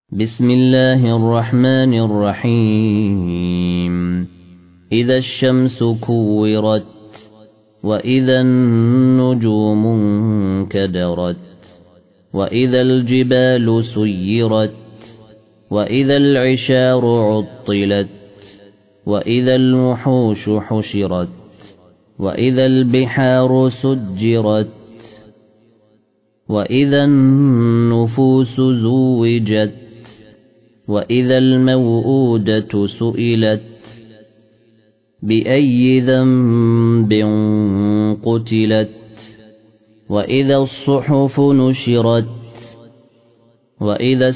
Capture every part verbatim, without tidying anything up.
بسم الله الرحمن الرحيم إذا الشمس كورت وإذا النجوم انكدرت وإذا الجبال سيرت وإذا العشار عطلت وإذا الوحوش حشرت وإذا البحار سجرت وإذا النفوس زوجت وإذا الموءودة سئلت بأي ذنب قتلت وإذا الصحف نشرت وإذا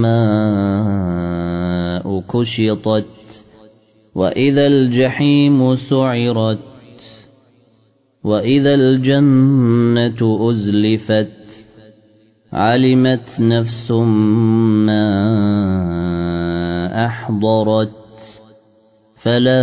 السماء كشطت وإذا الجحيم سعرت وإذا الجنة أزلفت علمت نفس ما أحضرت فلا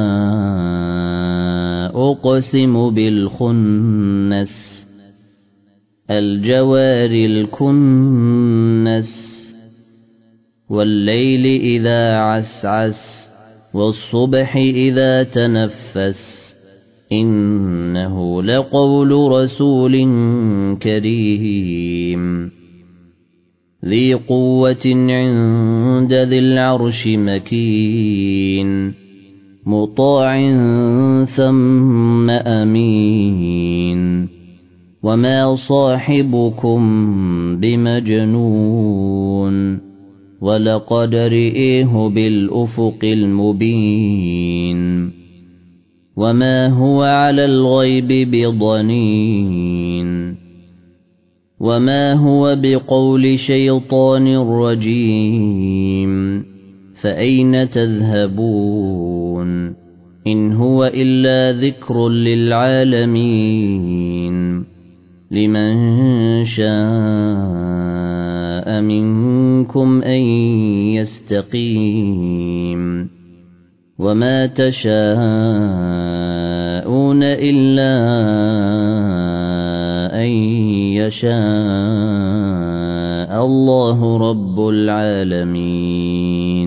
أقسم بالخنس الجوار الكنس والليل إذا عسعس والصبح إذا تنفس إنه لقول رسول كريم ذي قوة عند ذي العرش مكين مطاع ثم أمين وما صاحبكم بمجنون ولقد رئيه بالأفق المبين وما هو على الغيب بضنين وما هو بقول شيطان رجيم فأين تذهبون إن هو إلا ذكر للعالمين لمن شاء منكم أن يستقيم وما تشاءون إلا أن يشاء الله رب العالمين.